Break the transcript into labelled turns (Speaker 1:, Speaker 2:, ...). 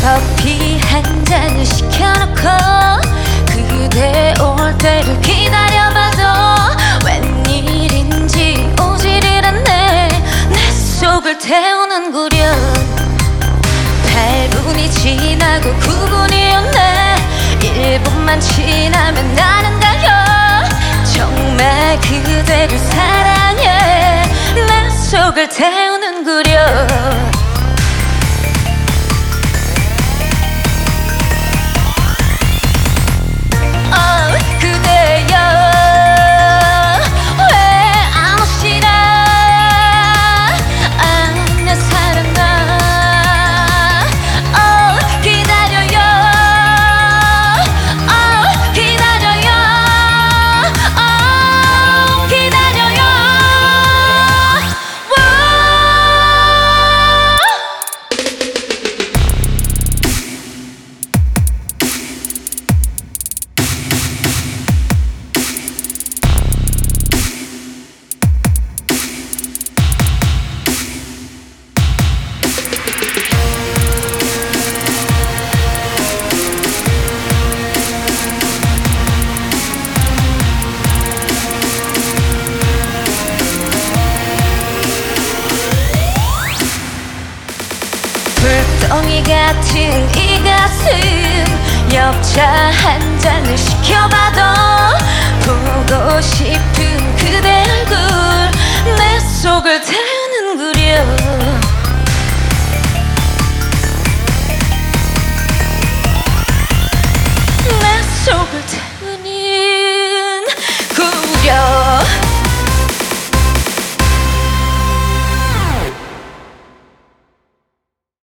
Speaker 1: 커피 한 잔을 시켜놓고 그대 올 때를 기다려봐도 웬일인지 오지를 않네. 내 속을 태우는구려. 8분이 지나고 9분이 오네. 1분만 지나면 나는 가요. 정말 그대를 사랑해. 내 속을 태우는구려. 불덩이 같은 이 가슴, 엽차 한 잔을 시켜봐도 보고 싶은 그대 얼굴 내 속을 태우는구려.